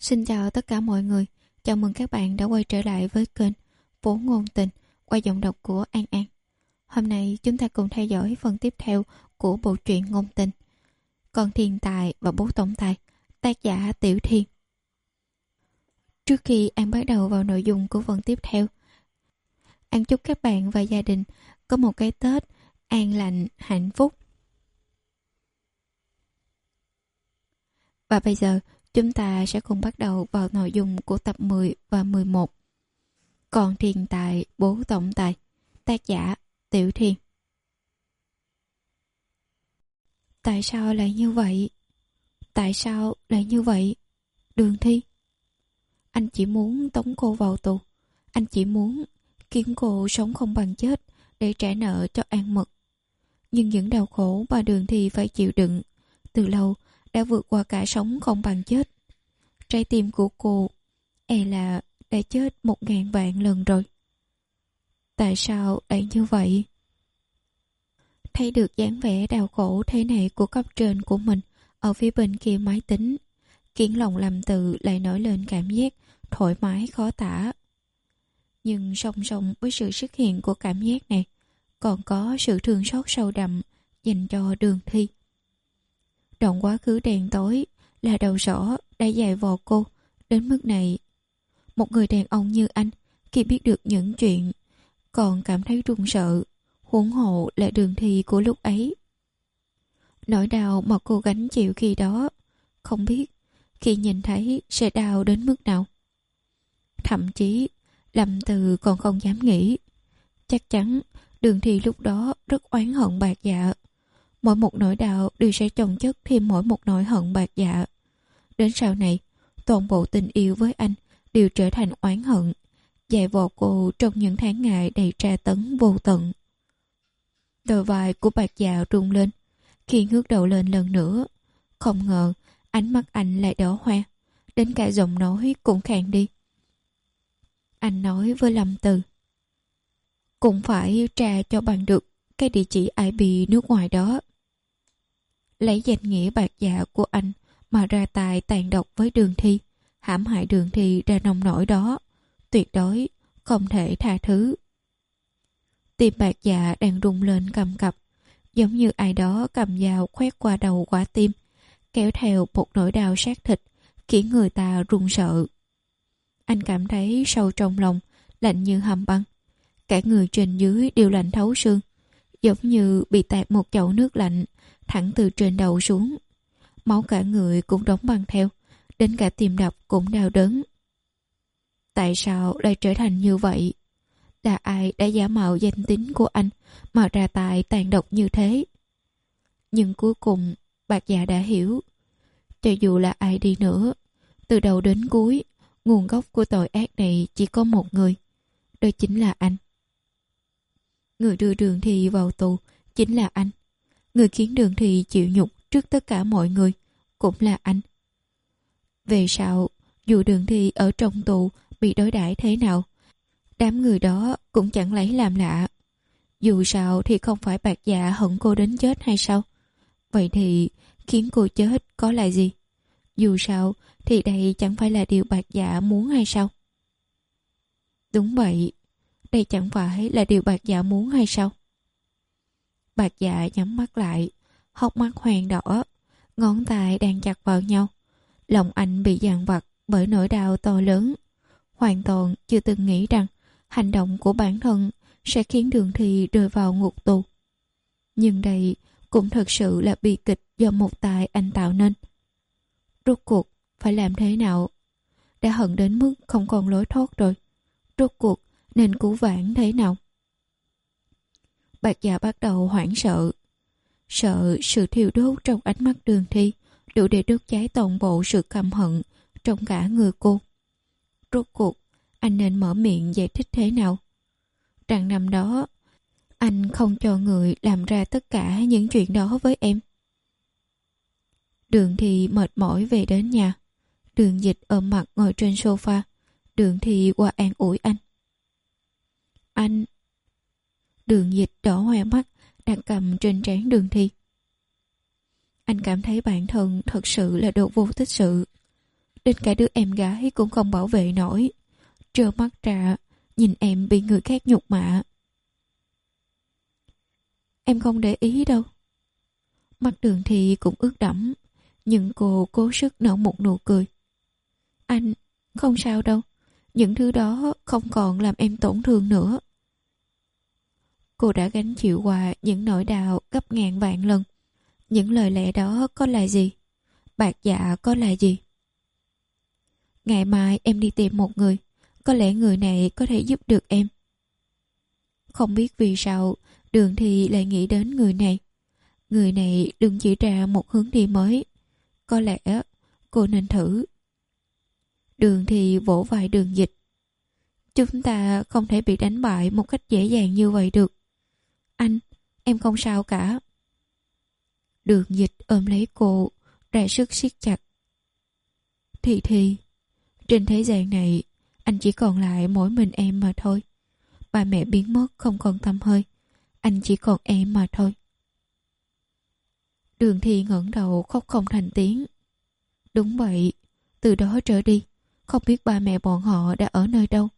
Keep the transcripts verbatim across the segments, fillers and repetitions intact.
Xin chào tất cả mọi người, chào mừng các bạn đã quay trở lại với kênh Phố Ngôn Tình qua giọng đọc của An An. Hôm nay chúng ta cùng theo dõi phần tiếp theo của bộ truyện ngôn tình Con Thiên Tài và Bố Tổng Tài, tác giả Tiểu Thiên. Trước khi An bắt đầu vào nội dung của phần tiếp theo, An chúc các bạn và gia đình có một cái Tết an lành, hạnh phúc. Và bây giờ chúng ta sẽ cùng bắt đầu vào nội dung của tập mười và mười một. Con Thiên Tài, Bố Tổng Tài, tác giả Tiểu Thiên. Tại sao lại như vậy? Tại sao lại như vậy? Đường Thi. Anh chỉ muốn tống cô vào tù. Anh chỉ muốn khiến cô sống không bằng chết để trả nợ cho An Mật. Nhưng những đau khổ mà Đường Thi phải chịu đựng từ lâu đã vượt qua cả sống không bằng chết. Trái tim của cô e là đã chết một ngàn vạn lần rồi. Tại sao lại như vậy? Thấy được dáng vẻ đau khổ thế này của cấp trên của mình ở phía bên kia máy tính, khiến lòng Lâm Tự lại nổi lên cảm giác thoải mái khó tả. Nhưng song song với sự xuất hiện của cảm giác này, còn có sự thương xót sâu đậm dành cho Đường Thi. Đoạn quá khứ đen tối là đầu sỏ đã dày vò cô đến mức này. Một người đàn ông như anh khi biết được những chuyện còn cảm thấy run sợ, huống hộ là Đường Thi của lúc ấy. Nỗi đau mà cô gánh chịu khi đó, không biết khi nhìn thấy sẽ đau đến mức nào. Thậm chí Lâm Từ còn không dám nghĩ. Chắc chắn Đường Thi lúc đó rất oán hận bạc dạ. Mỗi một nỗi đau đều sẽ chồng chất thêm mỗi một nỗi hận bạc dạ. Đến sau này, toàn bộ tình yêu với anh đều trở thành oán hận, dày vò cô trong những tháng ngày đầy tra tấn vô tận. Đôi vai của bạc dạ rung lên khi ngước đầu lên lần nữa. Không ngờ ánh mắt anh lại đỏ hoe, đến cả giọng nói cũng khàn đi. Anh nói với Lâm Từ, cũng phải tra cho bằng được cái địa chỉ i pê nước ngoài đó. Lấy danh nghĩa bạc dạ của anh mà ra tài tàn độc với Đường Thi, hãm hại Đường Thi ra nông nỗi đó, tuyệt đối không thể tha thứ. Tim bạc dạ đang rung lên cầm cập, giống như ai đó cầm dao khoét qua đầu quả tim, kéo theo một nỗi đau sát thịt khiến người ta run sợ. Anh cảm thấy sâu trong lòng lạnh như hầm băng, cả người trên dưới đều lạnh thấu xương, giống như bị tạt một chậu nước lạnh thẳng từ trên đầu xuống. Máu cả người cũng đóng băng theo, đến cả tim đập cũng đau đớn. Tại sao lại trở thành như vậy? Là ai đã giả mạo danh tính của anh mà ra tài tàn độc như thế? Nhưng cuối cùng bạc dạ đã hiểu, cho dù là ai đi nữa, từ đầu đến cuối, nguồn gốc của tội ác này chỉ có một người, đó chính là anh. Người đưa Đường Thi vào tù chính là anh. Người khiến Đường Thi chịu nhục trước tất cả mọi người cũng là anh. Về sau, dù Đường Thi ở trong tù bị đối đãi thế nào, đám người đó cũng chẳng lấy làm lạ. Dù sao thì không phải bạc dạ hận cô đến chết hay sao? Vậy thì khiến cô chết có là gì? Dù sao thì đây chẳng phải là điều bạc dạ muốn hay sao? Đúng vậy, đây chẳng phải là điều bạc dạ muốn hay sao? Bạc dạ nhắm mắt lại, hốc mắt hoàng đỏ, ngón tay đang chặt vào nhau. Lòng anh bị dằn vặt bởi nỗi đau to lớn. Hoàn toàn chưa từng nghĩ rằng hành động của bản thân sẽ khiến Đường Thi rơi vào ngục tù. Nhưng đây cũng thật sự là bi kịch do một tài anh tạo nên. Rốt cuộc phải làm thế nào? Đã hận đến mức không còn lối thoát rồi. Rốt cuộc nên cứu vãn thế nào? Bạc dạ bắt đầu hoảng sợ. Sợ sự thiêu đốt trong ánh mắt Đường Thi đủ để đốt cháy toàn bộ sự căm hận trong cả người cô. Rốt cuộc anh nên mở miệng giải thích thế nào? Rằng năm đó anh không cho người làm ra tất cả những chuyện đó với em. Đường Thi mệt mỏi về đến nhà. Đường Dịch ôm mặt ngồi trên sofa. Đường Thi qua an ủi anh. Anh... Đường Dịch đỏ hoe mắt đặt cầm trên trán Đường Thi. Anh cảm thấy bản thân thật sự là đồ vô tích sự. đến cả đứa em gái cũng không bảo vệ nổi. Trơ mắt ra, nhìn em bị người khác nhục mạ. Em không để ý đâu. Mắt Đường Thi cũng ướt đẫm, nhưng cô cố sức nở một nụ cười. Anh, không sao đâu. Những thứ đó không còn làm em tổn thương nữa. Cô đã gánh chịu qua những nỗi đau gấp ngàn vạn lần. Những lời lẽ đó có là gì? Bạc dạ có là gì? Ngày mai em đi tìm một người. Có lẽ người này có thể giúp được em. Không biết vì sao Đường Thi lại nghĩ đến người này. Người này đừng chỉ ra một hướng đi mới. Có lẽ cô nên thử. Đường Thi vỗ vai Đường Dịch. Chúng ta không thể bị đánh bại một cách dễ dàng như vậy được. Anh, em không sao cả. Đường Dịch ôm lấy cô, ra sức siết chặt. Thì thì, trên thế gian này, anh chỉ còn lại mỗi mình em mà thôi. Ba mẹ biến mất không còn tăm hơi. Anh chỉ còn em mà thôi. Đường Thi ngẩng đầu khóc không thành tiếng. Đúng vậy, từ đó trở đi, không biết ba mẹ bọn họ đã ở nơi đâu.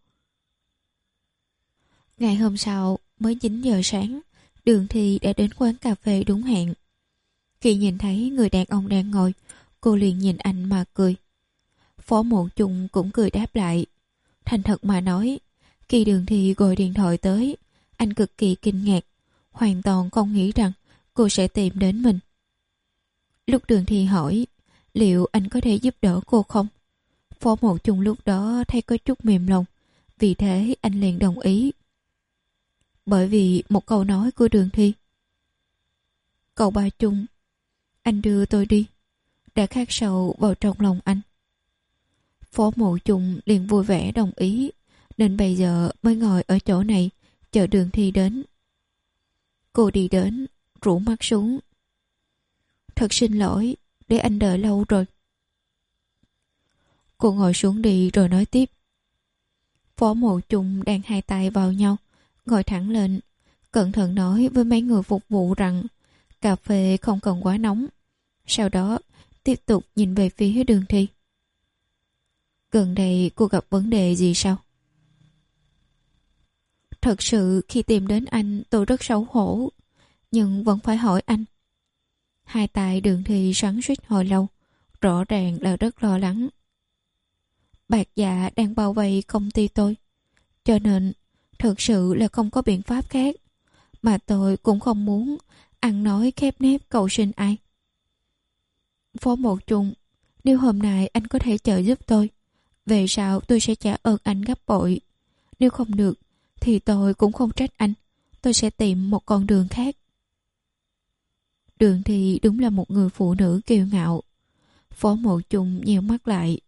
Ngày hôm sau, mới chín giờ sáng, Đường Thi đã đến quán cà phê đúng hẹn. Khi nhìn thấy người đàn ông đang ngồi, cô liền nhìn anh mà cười. Phó Mộ Chung cũng cười đáp lại. Thành thật mà nói, khi Đường Thi gọi điện thoại tới, anh cực kỳ kinh ngạc, hoàn toàn không nghĩ rằng cô sẽ tìm đến mình. Lúc Đường Thi hỏi liệu anh có thể giúp đỡ cô không, Phó Mộ Chung lúc đó thấy có chút mềm lòng, vì thế anh liền đồng ý. Bởi vì một câu nói của Đường Thi. Cậu Ba Chung, anh đưa tôi đi, đã khắc sâu vào trong lòng anh. Phó Mộ Chung liền vui vẻ đồng ý, nên bây giờ mới ngồi ở chỗ này chờ Đường Thi đến. Cô đi đến, rũ mắt xuống. Thật xin lỗi, để anh đợi lâu rồi. Cô ngồi xuống đi rồi nói tiếp. Phó Mộ Chung đang hai tay vào nhau, ngồi thẳng lên, cẩn thận nói với mấy người phục vụ rằng cà phê không cần quá nóng. Sau đó tiếp tục nhìn về phía Đường Thi. Gần đây cô gặp vấn đề gì sao? Thật sự khi tìm đến anh tôi rất xấu hổ, nhưng vẫn phải hỏi anh. Hai tay Đường Thi xoắn xuýt hồi lâu, rõ ràng là rất lo lắng. Bạc dạ đang bao vây công ty tôi, cho nên thực sự là không có biện pháp khác, mà tôi cũng không muốn ăn nói khép nép cầu xin ai. Phó Một Chung, nếu hôm nay anh có thể trợ giúp tôi, về sau tôi sẽ trả ơn anh gấp bội. Nếu không được thì tôi cũng không trách anh, tôi sẽ tìm một con đường khác. Đường Thi đúng là một người phụ nữ kiêu ngạo. Phó Mộ Chung nheo mắt lại.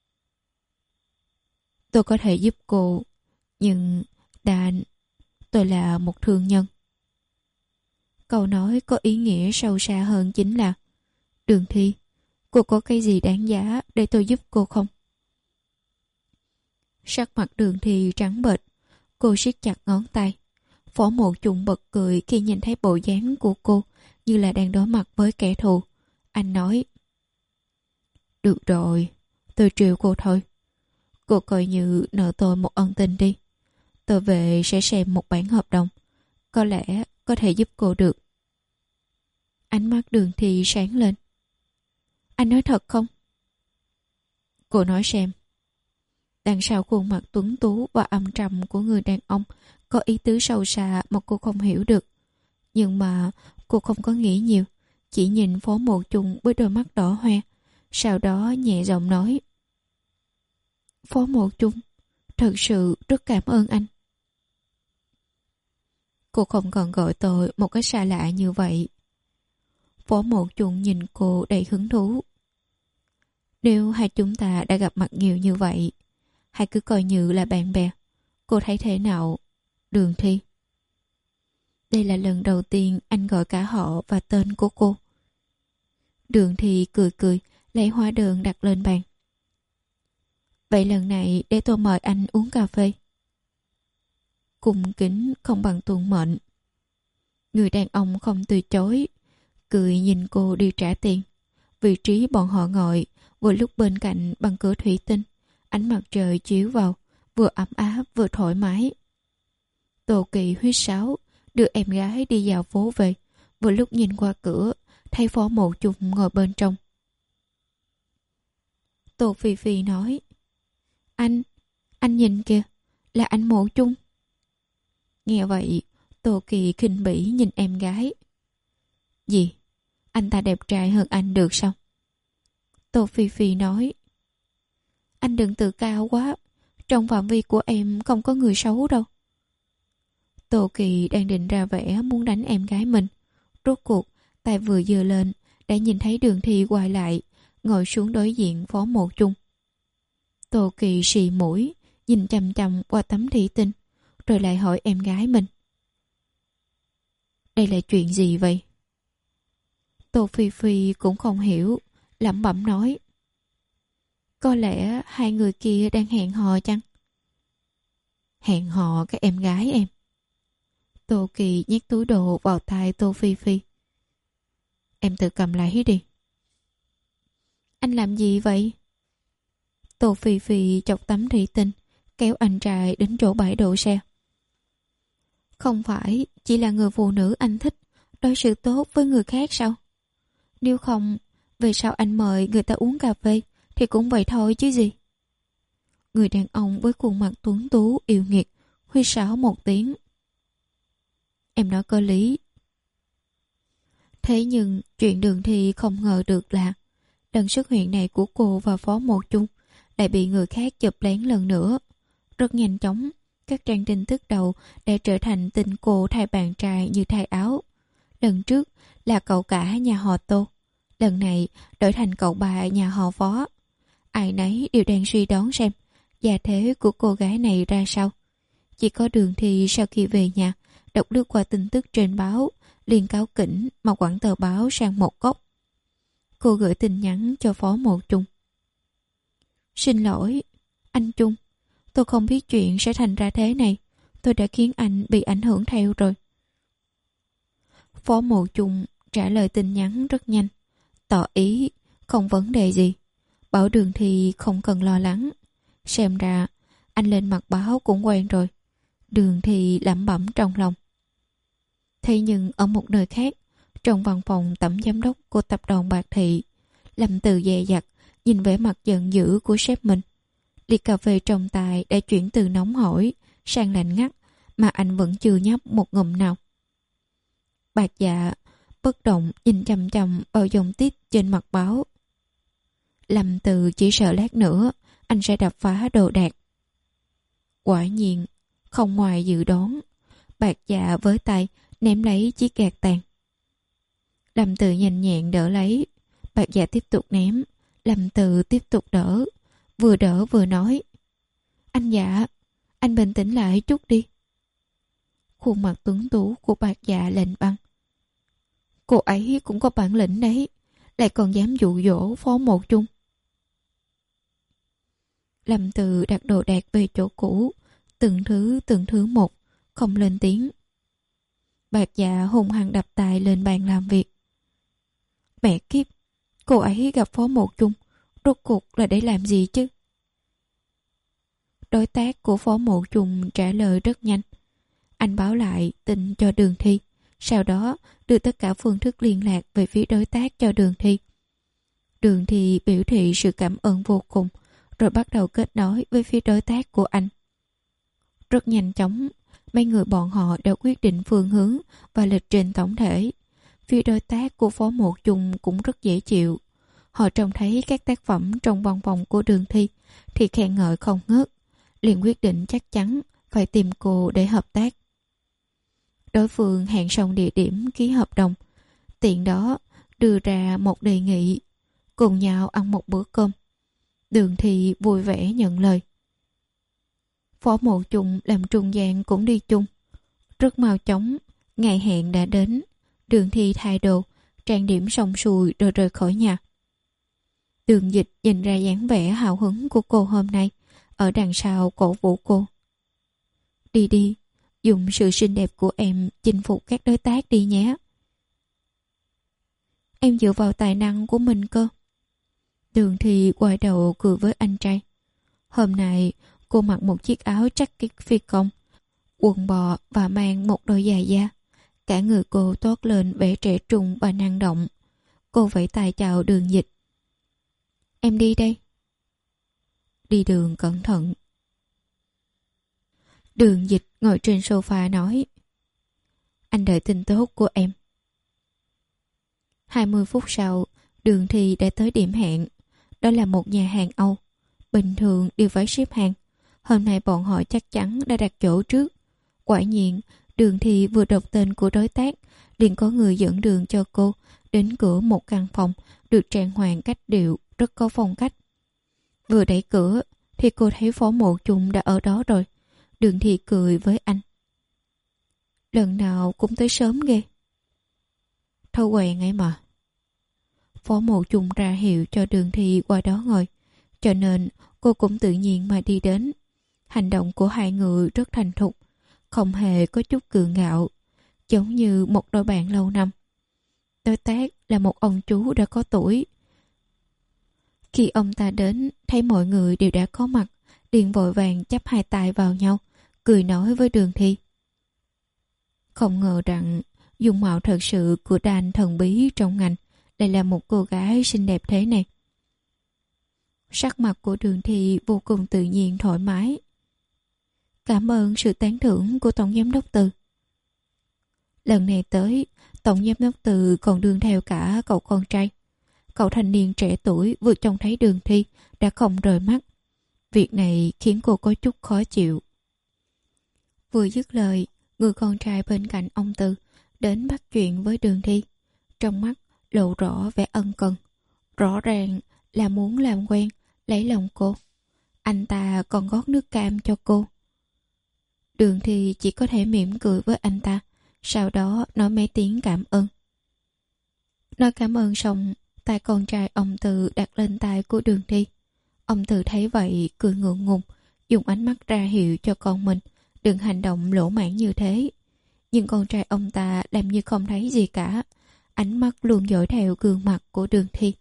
Tôi có thể giúp cô, nhưng đàn tôi là một thương nhân. Câu nói có ý nghĩa sâu xa hơn chính là Đường Thi, cô có cái gì đáng giá để tôi giúp cô không? Sắc mặt Đường Thi trắng bệch, cô siết chặt ngón tay. Phó Mộ Chung bật cười khi nhìn thấy bộ dáng của cô như là đang đối mặt với kẻ thù. Anh nói, được rồi, tôi trêu cô thôi. Cô coi như nợ tôi một ân tình đi. Tôi về sẽ xem một bản hợp đồng, có lẽ có thể giúp cô được. Ánh mắt Đường Thi sáng lên. Anh nói thật không? Cô nói xem. Đằng sau khuôn mặt tuấn tú và âm trầm của người đàn ông có ý tứ sâu xa mà cô không hiểu được. Nhưng mà cô không có nghĩ nhiều, chỉ nhìn Phó Mộ Chung với đôi mắt đỏ hoe, sau đó nhẹ giọng nói. Phó Mộ Chung, thật sự rất cảm ơn anh. Cô không còn gọi tôi một cái xa lạ như vậy. Phó Mộ Chung nhìn cô đầy hứng thú. Nếu hai chúng ta đã gặp mặt nhiều như vậy, hãy cứ coi như là bạn bè. Cô thấy thế nào, Đường Thi? Đây là lần đầu tiên anh gọi cả họ và tên của cô. Đường Thi cười cười, lấy hóa đơn đặt lên bàn. Vậy lần này để tôi mời anh uống cà phê. Cung kính không bằng tuân mệnh. Người đàn ông không từ chối, cười nhìn cô đi trả tiền. Vị trí bọn họ ngồi Vừa lúc bên cạnh bằng cửa thủy tinh, ánh mặt trời chiếu vào, vừa ấm áp vừa thoải mái. Tô Kỳ huýt sáo, đưa em gái đi dạo phố về, vừa lúc nhìn qua cửa, thấy Phó Mộ Chung ngồi bên trong. Tô Phi Phi nói, Anh, anh nhìn kìa, là anh Mộ Chung. Nghe vậy, Tô Kỳ khinh bỉ nhìn em gái. Gì? Anh ta đẹp trai hơn anh được sao? Tô Phi Phi nói, anh đừng tự cao quá, trong phạm vi của em không có người xấu đâu. Tô Kỳ đang định ra vẻ muốn đánh em gái mình. Rốt cuộc, tay vừa giơ lên, đã nhìn thấy Đường Thi quay lại, ngồi xuống đối diện Phó Mộ Chung. Tô Kỳ xì mũi, nhìn chằm chằm qua tấm thủy tinh, rồi lại hỏi em gái mình. Đây là chuyện gì vậy? Tô Phi Phi cũng không hiểu, lẩm bẩm nói. Có lẽ hai người kia đang hẹn hò chăng? Hẹn hò các em gái em. Tô Kỳ nhét túi đồ vào tay Tô Phi Phi. Em tự cầm lấy đi. Anh làm gì vậy? Tô Phi Phi chọc tấm thủy tinh, kéo anh trai đến chỗ bãi đổ xe. Không phải chỉ là người phụ nữ anh thích đối xử tốt với người khác sao? Nếu không, về sau anh mời người ta uống cà phê thì cũng vậy thôi chứ gì. Người đàn ông với khuôn mặt tuấn tú yêu nghiệt huýt sáo một tiếng. Em nói có lý. Thế nhưng chuyện Đường Thi không ngờ được là lần xuất hiện này của cô và Phó Mộ Chung lại bị người khác chụp lén lần nữa. Rất nhanh chóng, các trang tin tức đầu đã trở thành tin cô thay bạn trai như thay áo. Lần trước là cậu cả nhà họ Tô, lần này đổi thành cậu bà nhà họ Phó. Ai nấy đều đang suy đoán xem gia thế của cô gái này ra sao. Chỉ có Đường Thi sau khi về nhà đọc lướt qua tin tức trên báo, liền cáo kỉnh mà quẳng tờ báo sang một góc. Cô gửi tin nhắn cho Phó Mộ Chung. Xin lỗi, anh Chung, tôi không biết chuyện sẽ thành ra thế này. Tôi đã khiến anh bị ảnh hưởng theo rồi. Phó Mộ Chung trả lời tin nhắn rất nhanh, tỏ ý không vấn đề gì, bảo Đường Thi không cần lo lắng. Xem ra anh lên mặt báo cũng quen rồi. Đường Thi lẩm bẩm trong lòng. Thế nhưng ở một nơi khác, trong văn phòng tổng giám đốc của tập đoàn Bạc Thị, Lâm Từ dè dặt nhìn vẻ mặt giận dữ của sếp mình. Ly cà phê trong tay đã chuyển từ nóng hổi sang lạnh ngắt, mà anh vẫn chưa nhấp một ngụm nào. Bạc Dạ bất động nhìn chằm chằm vào dòng tiết trên mặt báo. Lâm Từ chỉ sợ lát nữa anh sẽ đập phá đồ đạc. Quả nhiên không ngoài dự đoán, Bạc Dạ với tay ném lấy chiếc gạt tàn. Lâm Từ nhanh nhẹn đỡ lấy, Bạc Dạ tiếp tục ném, Lâm Từ tiếp tục đỡ, vừa đỡ vừa nói. Anh Dạ, anh bình tĩnh lại chút đi. Khuôn mặt tuấn tú của Bạc Dạ lạnh băng. Cô ấy cũng có bản lĩnh đấy, lại còn dám dụ dỗ Phó Mộ Chung. Lâm Từ đặt đồ đạc về chỗ cũ, từng thứ từng thứ một, không lên tiếng. Bạc Dạ hùng hăng đập tay lên bàn làm việc. Mẹ kiếp, cô ấy gặp Phó Mộ Chung, rốt cuộc là để làm gì chứ? Đối tác của Phó Mộ Chung trả lời rất nhanh. Anh báo lại tin cho Đường Thi, sau đó đưa tất cả phương thức liên lạc về phía đối tác cho Đường Thi. Đường Thi biểu thị sự cảm ơn vô cùng, rồi bắt đầu kết nối với phía đối tác của anh. Rất nhanh chóng, mấy người bọn họ đã quyết định phương hướng và lịch trình tổng thể. Phía đối tác của Phó Mộ Chung cũng rất dễ chịu. Họ trông thấy các tác phẩm trong văn phòng của Đường Thi thì khen ngợi không ngớt, liền quyết định chắc chắn phải tìm cô để hợp tác. Đối phương hẹn xong địa điểm ký hợp đồng, tiện đó đưa ra một đề nghị, cùng nhau ăn một bữa cơm. Đường Thi vui vẻ nhận lời. Phó Mộ Chung làm trung gian cũng đi chung. Rất mau chóng, ngày hẹn đã đến. Đường Thi thay đồ, trang điểm xong xuôi rồi rời khỏi nhà. Đường Dịch nhìn ra dáng vẻ hào hứng của cô hôm nay, ở đằng sau cổ vũ cô. Đi đi, dùng sự xinh đẹp của em chinh phục các đối tác đi nhé. Em dựa vào tài năng của mình cơ. Đường Thi quay đầu cười với anh trai. Hôm nay cô mặc một chiếc áo jacket phi công, quần bò và mang một đôi giày da. Cả người cô toát lên vẻ trẻ trung và năng động. Cô vẫy tay chào Đường Dịch. Em đi đây. Đi đường cẩn thận. Đường Dịch ngồi trên sofa nói. Anh đợi tin tốt của em. hai mươi phút sau, Đường Thi đã tới điểm hẹn. Đó là một nhà hàng Âu. Bình thường đều phải xếp hàng. Hôm nay bọn họ chắc chắn đã đặt chỗ trước. Quả nhiên, Đường Thi vừa đọc tên của đối tác, liền có người dẫn đường cho cô đến cửa một căn phòng được trang hoàng cách điệu, rất có phong cách. Vừa đẩy cửa thì cô thấy Phó Mộ Chung đã ở đó rồi. Đường Thi cười với anh. Lần nào cũng tới sớm ghê. Thói quen ấy mà. Phó Mộ Chung ra hiệu cho Đường Thi qua đó ngồi, cho nên cô cũng tự nhiên mà đi đến. Hành động của hai người rất thành thục, không hề có chút gượng gạo, giống như một đôi bạn lâu năm. Đối tác là một ông chú đã có tuổi. Khi ông ta đến, thấy mọi người đều đã có mặt, liền vội vàng chắp hai tay vào nhau, cười nói với Đường Thi. Không ngờ rằng dung mạo thật sự của đàn thần bí trong ngành lại là một cô gái xinh đẹp thế này. Sắc mặt của Đường Thi vô cùng tự nhiên thoải mái. Cảm ơn sự tán thưởng của Tổng Giám đốc Từ. Lần này tới, Tổng Giám đốc Từ còn đương theo cả cậu con trai. Cậu thanh niên trẻ tuổi vừa trông thấy Đường Thi đã không rời mắt. Việc này khiến cô có chút khó chịu. Vừa dứt lời, người con trai bên cạnh ông Từ đến bắt chuyện với Đường Thi. Trong mắt lộ rõ vẻ ân cần. Rõ ràng là muốn làm quen, lấy lòng cô. Anh ta còn gót nước cam cho cô. Đường Thi chỉ có thể mỉm cười với anh ta, sau đó nói mấy tiếng cảm ơn. Nói cảm ơn xong, tay con trai ông Từ đặt lên tay của Đường Thi. Ông Từ thấy vậy cười ngượng ngùng, dùng ánh mắt ra hiệu cho con mình đừng hành động lỗ mãng như thế. Nhưng con trai ông ta làm như không thấy gì cả, ánh mắt luôn dõi theo gương mặt của Đường Thi.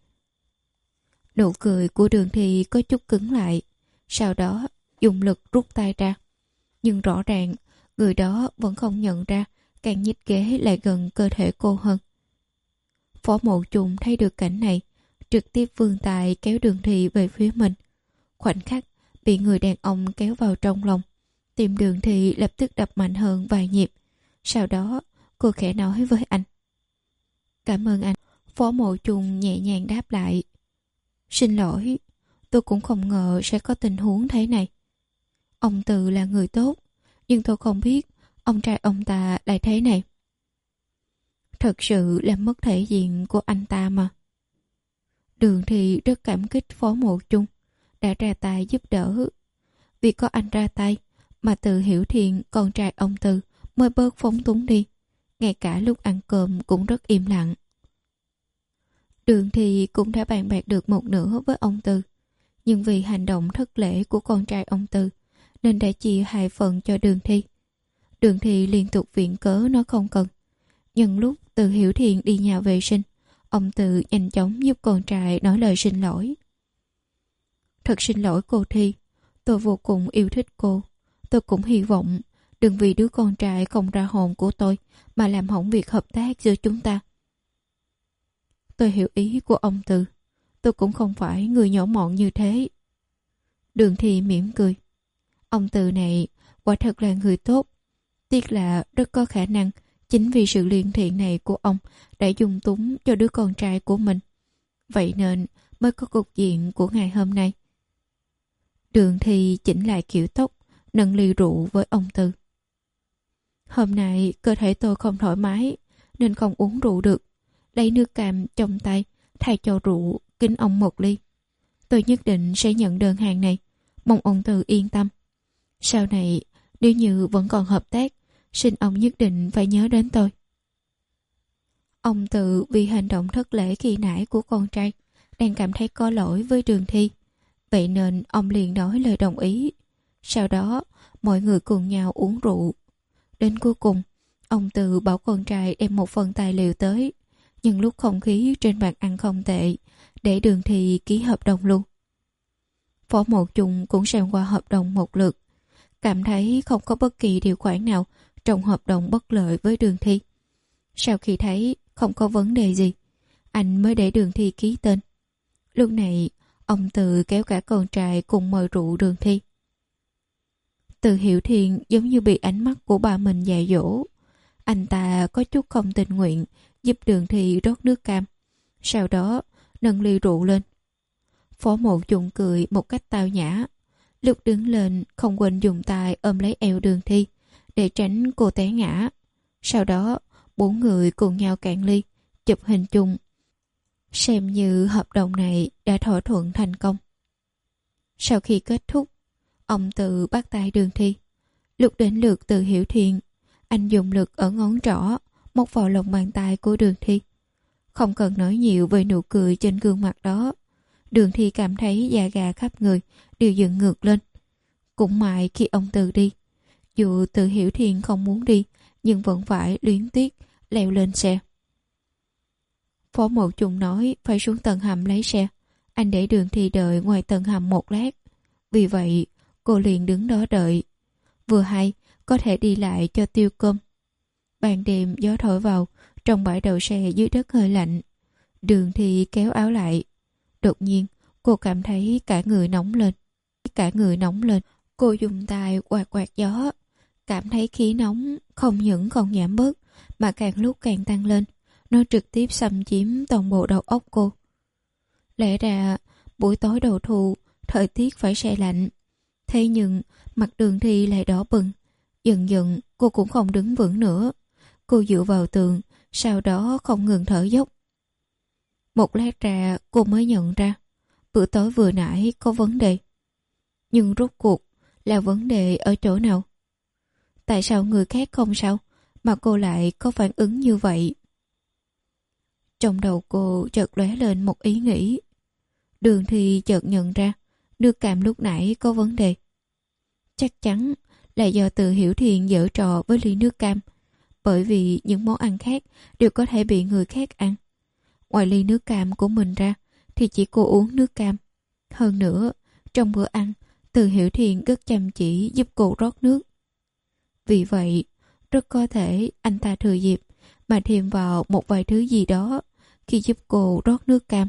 Nụ cười của Đường Thi có chút cứng lại, sau đó dùng lực rút tay ra. Nhưng rõ ràng người đó vẫn không nhận ra, càng nhích ghế lại gần cơ thể cô hơn. Phó Mộ Chung thấy được cảnh này, trực tiếp vươn tay kéo Đường Thi về phía mình. Khoảnh khắc bị người đàn ông kéo vào trong lòng, tim Đường Thi lập tức đập mạnh hơn vài nhịp. Sau đó cô khẽ nói với anh. Cảm ơn anh. Phó Mộ Chung nhẹ nhàng đáp lại. Xin lỗi, tôi cũng không ngờ sẽ có tình huống thế này. Ông Từ là người tốt, nhưng tôi không biết ông trai ông ta lại thế này. Thật sự làm mất thể diện của anh ta mà. Đường Thi rất cảm kích Phó Mộ Chung đã ra tay giúp đỡ. Vì có anh ra tay mà Từ Hiểu Thiện, con trai ông Từ, mới bớt phóng túng đi. Ngay cả lúc ăn cơm cũng rất im lặng. Đường Thi cũng đã bàn bạc được một nửa với ông Từ, nhưng vì hành động thất lễ của con trai ông Từ nên đã chia hai phần cho Đường Thi. Đường Thi liên tục viện cớ nó không cần. Nhưng lúc Từ Hiểu Thiện đi nhà vệ sinh, ông Từ nhanh chóng giúp con trai nói lời xin lỗi. Thật xin lỗi cô Thi, tôi vô cùng yêu thích cô. Tôi cũng hy vọng đừng vì đứa con trai không ra hồn của tôi mà làm hỏng việc hợp tác giữa chúng ta. Tôi hiểu ý của ông Từ, tôi cũng không phải người nhỏ mọn như thế. Đường Thi mỉm cười. Ông Từ này quả thật là người tốt. Tiếc là rất có khả năng chính vì sự lương thiện này của ông đã dung túng cho đứa con trai của mình. Vậy nên mới có cục diện của ngày hôm nay. Đường Thi chỉnh lại kiểu tóc, nâng ly rượu với ông Từ. Hôm nay cơ thể tôi không thoải mái nên không uống rượu được. Lấy nước cam trong tay thay cho rượu, kính ông một ly. Tôi nhất định sẽ nhận đơn hàng này, mong ông Từ yên tâm. Sau này nếu như vẫn còn hợp tác, xin ông nhất định phải nhớ đến tôi. Ông Từ vì hành động thất lễ khi nãy của con trai đang cảm thấy có lỗi với Đường Thi, vậy nên ông liền nói lời đồng ý. Sau đó mọi người cùng nhau uống rượu. Đến cuối cùng ông Từ bảo con trai đem một phần tài liệu tới, Nhưng lúc không khí trên bàn ăn không tệ, để Đường Thi ký hợp đồng luôn. Phó Một Chung cũng xem qua hợp đồng một lượt, cảm thấy không có bất kỳ điều khoản nào trong hợp đồng bất lợi với Đường Thi. Sau khi thấy không có vấn đề gì, anh mới để Đường Thi ký tên. Lúc này, ông Từ kéo cả con trai cùng mời rượu Đường Thi. Từ Hiểu Thiên giống như bị ánh mắt của bà mình dạy dỗ. Anh ta có chút không tình nguyện giúp Đường Thi rót nước cam. Sau đó nâng ly rượu lên. Phó Một Chung cười một cách tao nhã. Lúc đứng lên không quên dùng tay ôm lấy eo Đường Thi để tránh cô té ngã. Sau đó bốn người cùng nhau cạn ly, chụp hình chung. Xem như hợp đồng này đã thỏa thuận thành công. Sau khi kết thúc, ông Từ bắt tay Đường Thi. Lúc đến lượt Từ Hiểu Thiên, anh dùng lực ở ngón trỏ móc vào lòng bàn tay của Đường Thi. Không cần nói nhiều về nụ cười trên gương mặt đó, Đường Thi cảm thấy da gà khắp người đều dựng ngược lên. Cũng may khi ông Từ đi, dù Từ Hiểu Thiên không muốn đi, nhưng vẫn phải luyến tiếc leo lên xe. Phó Một Chung nói phải xuống tầng hầm lấy xe. Anh để Đường Thi đợi ngoài tầng hầm một lát. Vì vậy, cô liền đứng đó đợi. Vừa hay, có thể đi lại cho tiêu cơm. Ban đêm gió thổi vào, trong bãi đậu xe dưới đất hơi lạnh. Đường Thi kéo áo lại. Đột nhiên, cô cảm thấy cả người nóng lên. Cả người nóng lên, cô dùng tay quạt quạt gió. Cảm thấy khí nóng không những không giảm bớt, mà càng lúc càng tăng lên. Nó trực tiếp xâm chiếm toàn bộ đầu óc cô. Lẽ ra, buổi tối đầu thu, thời tiết phải se lạnh. Thế nhưng, mặt Đường Thi lại đỏ bừng. Dần dần, cô cũng không đứng vững nữa. Cô dựa vào tường, sau đó không ngừng thở dốc. Một lát ra, cô mới nhận ra, bữa tối vừa nãy có vấn đề. Nhưng rốt cuộc, là vấn đề ở chỗ nào? Tại sao người khác không sao, mà cô lại có phản ứng như vậy? Trong đầu cô chợt lóe lên một ý nghĩ. Đường Thi chợt nhận ra, nước cam lúc nãy có vấn đề. Chắc chắn là do Từ Hiểu Thiên giở trò với ly nước cam, bởi vì những món ăn khác đều có thể bị người khác ăn. Ngoài ly nước cam của mình ra, thì chỉ cô uống nước cam. Hơn nữa, trong bữa ăn, Từ Hiểu Thiên rất chăm chỉ giúp cô rót nước. Vì vậy, rất có thể anh ta thừa dịp mà thêm vào một vài thứ gì đó khi giúp cô rót nước cam.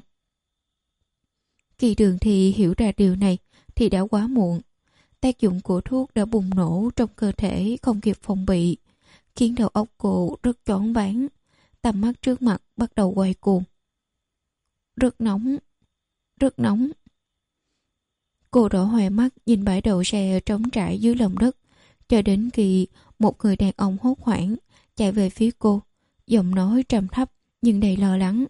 Khi Đường Thi hiểu ra điều này thì đã quá muộn. Tác dụng của thuốc đã bùng nổ trong cơ thể không kịp phòng bị, khiến đầu óc cô rất choáng váng, tầm mắt trước mặt bắt đầu quay cuồng. Rất nóng, rất nóng. Cô đỏ hoe mắt nhìn bãi đậu xe trống trải dưới lòng đất, cho đến khi một người đàn ông hốt hoảng chạy về phía cô, giọng nói trầm thấp nhưng đầy lo lắng.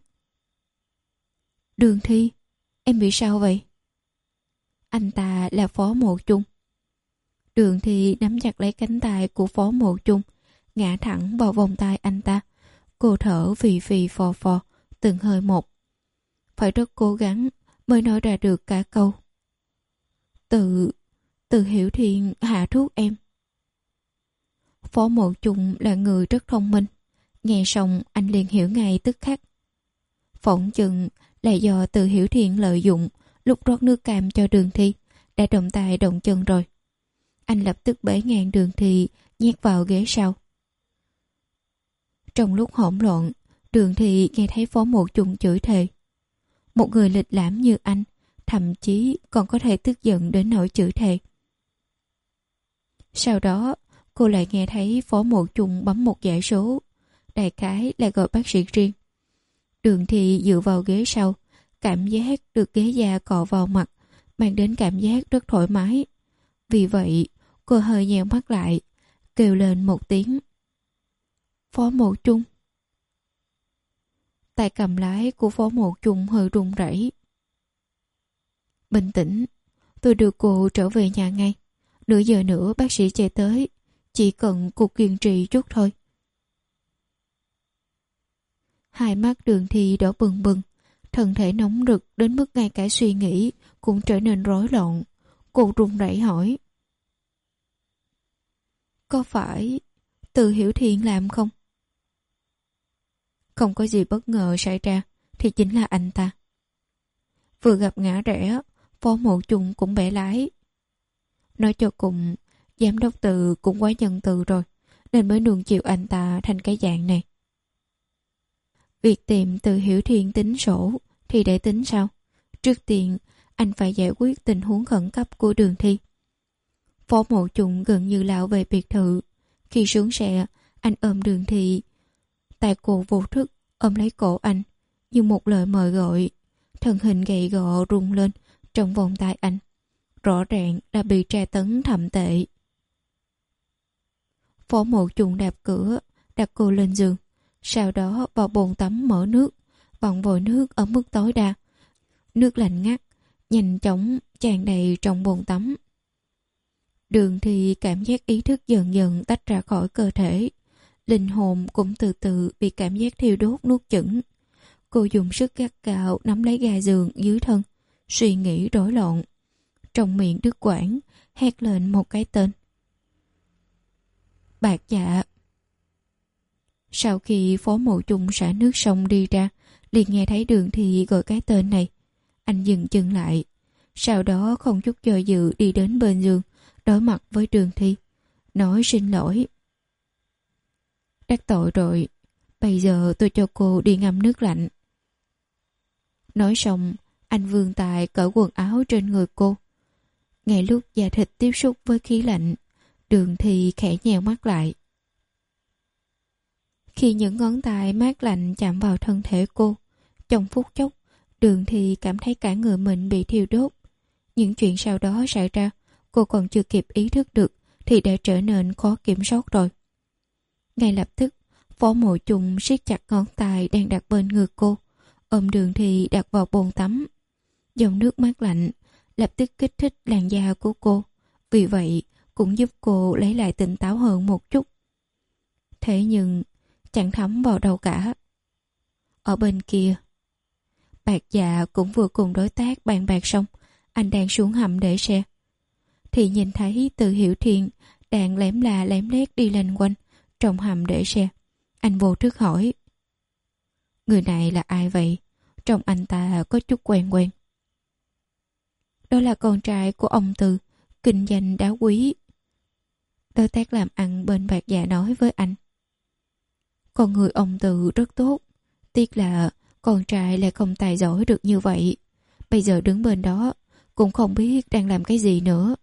Đường Thi, em bị sao vậy? Anh ta là Phó Một Chung. Đường Thi nắm chặt lấy cánh tay của Phó Một Chung, ngã thẳng vào vòng tay anh ta. Cô thở phì phì phò phò, từng hơi một. Phải rất cố gắng mới nói ra được cả câu. Từ, từ Hiểu Thiên hạ thuốc em. Phó Một Chung là người rất thông minh. Nghe xong anh liền hiểu ngay tức khắc. Phỏng chừng là do Từ Hiểu Thiên lợi dụng lúc rót nước cam cho Đường Thi, đã động tay động chân rồi. Anh lập tức bế ngang Đường Thi, nhét vào ghế sau. Trong lúc hỗn loạn, Đường Thi nghe thấy Phó Một Chung chửi thề. Một người lịch lãm như anh, thậm chí còn có thể tức giận đến nỗi chửi thề. Sau đó, cô lại nghe thấy Phó Một Chung bấm một dãy số, đại khái là gọi bác sĩ riêng. Đường Thi dựa vào ghế sau, cảm giác được ghế da cọ vào mặt, mang đến cảm giác rất thoải mái. Vì vậy, cô hơi nheo mắt lại, kêu lên một tiếng. Phó Một Chung. Tay cầm lái của Phó Một Chung hơi run rẩy. Bình tĩnh, tôi đưa cô trở về nhà ngay. Nửa giờ nữa bác sĩ chạy tới, chỉ cần cô kiên trì chút thôi. Hai mắt Đường Thi đỏ bừng bừng, thân thể nóng rực đến mức ngay cả suy nghĩ cũng trở nên rối loạn. Cô run rẩy hỏi. Có phải Từ Hiểu Thiên làm không? không có gì bất ngờ xảy ra thì chính là anh ta. Vừa gặp ngã rẽ, Phó Mộ Chung cũng bẻ lái. Nói cho cùng, giám đốc Từ cũng quá nhân từ rồi, nên mới nuông chiều anh ta thành cái dạng này. Việc tìm Từ Hiểu Thiên tính sổ thì để tính sau. Trước tiên, anh phải giải quyết tình huống khẩn cấp của Đường Thi. Phó Mộ Chung gần như lão về biệt thự. Khi xuống xe, anh ôm Đường Thi. Tay cô vô thức ôm lấy cổ anh, như một lời mời gọi. Thân hình gầy gò rung lên trong vòng tay anh. Rõ ràng đã bị tra tấn thậm tệ. Phó Mộ Chung đạp cửa, đặt cô lên giường. Sau đó vào bồn tắm mở nước, vặn vòi nước ở mức tối đa. Nước lạnh ngắt, nhanh chóng tràn đầy trong bồn tắm. Đường Thi cảm giác ý thức dần dần tách ra khỏi cơ thể. Linh hồn cũng từ từ bị cảm giác thiêu đốt nuốt chửng. Cô dùng sức gắt gao nắm lấy ga giường dưới thân, suy nghĩ rối loạn. Trong miệng đứt quãng, hét lên một cái tên. Bạc Dạ. Sau khi Phó Mộ Chung xả nước xong đi ra, liền nghe thấy Đường Thi gọi cái tên này. Anh dừng chân lại, sau đó không chút do dự đi đến bên giường, đối mặt với Đường Thi, nói xin lỗi. Đắc tội rồi, bây giờ tôi cho cô đi ngâm nước lạnh. Nói xong, anh vươn tay cởi quần áo trên người cô. Ngay lúc da thịt tiếp xúc với khí lạnh, Đường Thi khẽ nheo mắt lại. Khi những ngón tay mát lạnh chạm vào thân thể cô, trong phút chốc, Đường Thi cảm thấy cả người mình bị thiêu đốt. Những chuyện sau đó xảy ra, cô còn chưa kịp ý thức được thì đã trở nên khó kiểm soát rồi. Ngay lập tức, Phó Mộ Chung siết chặt ngón tay đang đặt bên ngực cô, ôm Đường Thi đặt vào bồn tắm. Dòng nước mát lạnh lập tức kích thích làn da của cô, vì vậy cũng giúp cô lấy lại tỉnh táo hơn một chút. Thế nhưng chẳng thấm vào đâu cả. Ở bên kia, Bạc Dạ cũng vừa cùng đối tác bàn bạc xong, anh đang xuống hầm để xe. Thì nhìn thấy Từ Hiểu Thiên đang lém la lém lét đi lanh quanh trong hầm để xe. Anh vô thức hỏi. Người này là ai vậy? Trông anh ta có chút quen quen. Đó là con trai của ông Từ, kinh doanh đá quý. Đối tác làm ăn bên Bạc Dạ nói với anh. Con người ông Từ rất tốt, tiếc là con trai lại không tài giỏi được như vậy. Bây giờ đứng bên đó cũng không biết đang làm cái gì nữa.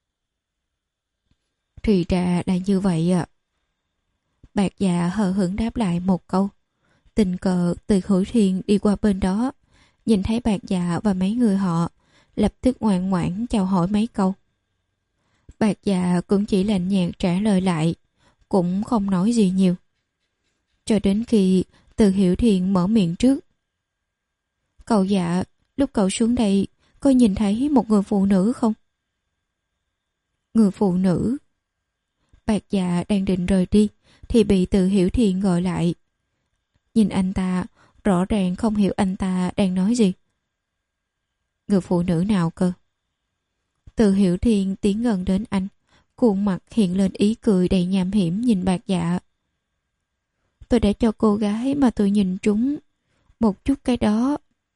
Thì ra là như vậy ạ. À. Bạc Dạ hờ hững đáp lại một câu. Tình cờ Từ Hiểu Thiên đi qua bên đó, nhìn thấy Bạc Dạ và mấy người họ, lập tức ngoan ngoãn chào hỏi mấy câu. Bạc Dạ cũng chỉ lạnh nhạt trả lời lại, cũng không nói gì nhiều. Cho đến khi Từ Hiểu Thiên mở miệng trước. Cậu Dạ, lúc cậu xuống đây có nhìn thấy một người phụ nữ không? Người phụ nữ? Bạc Dạ đang định rời đi thì bị Từ Hiểu Thiên gọi lại. Nhìn anh ta, rõ ràng không hiểu anh ta đang nói gì. Người phụ nữ nào cơ? Từ Hiểu Thiên tiến gần đến anh, khuôn mặt hiện lên ý cười đầy nham hiểm nhìn Bạc Dạ. Tôi đã cho cô gái mà tôi nhìn trúng một chút cái đó.